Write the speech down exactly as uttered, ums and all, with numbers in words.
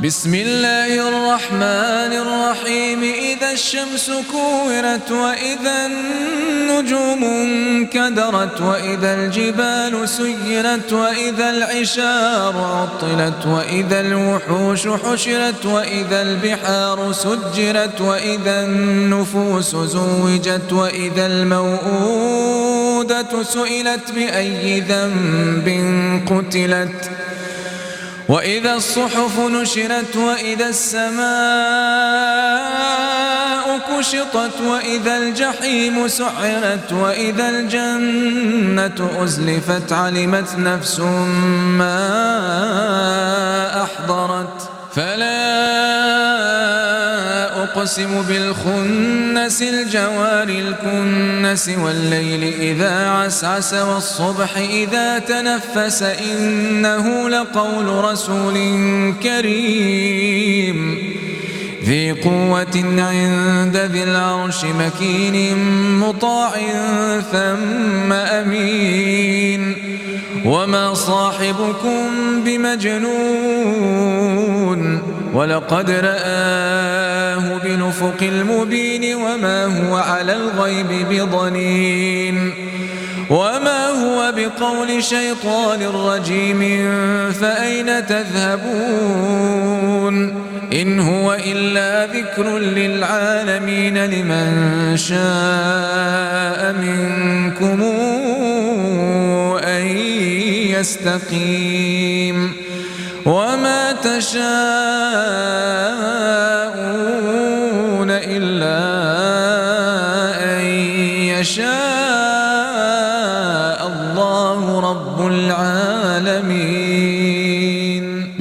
بسم الله الرحمن الرحيم إذا الشمس كورت وإذا النجوم انكدرت وإذا الجبال سيرت وإذا العشار عطلت وإذا الوحوش حشرت وإذا البحار سجرت وإذا النفوس زوجت وإذا الموءودة سئلت بأي ذنب قتلت وإذا الصحف نشرت وإذا السماء كشطت وإذا الجحيم سعرت وإذا الجنة أزلفت علمت نفس ما أحضرت فلا أقسم بالخنس الجوار الكنس والليل إذا عسعس والصبح إذا تنفس إنه لقول رسول كريم ذي قوة عند ذي العرش مكين مطاع ثم أمين وما صاحبكم بمجنون ولقد رآه بالأفق المبين وما هو على الغيب بضنين وما هو بقول شيطان رجيم فأين تذهبون إن هو إلا ذكر للعالمين لمن شاء منكم أن يستقيم وما تشاءون إلا أن يشاء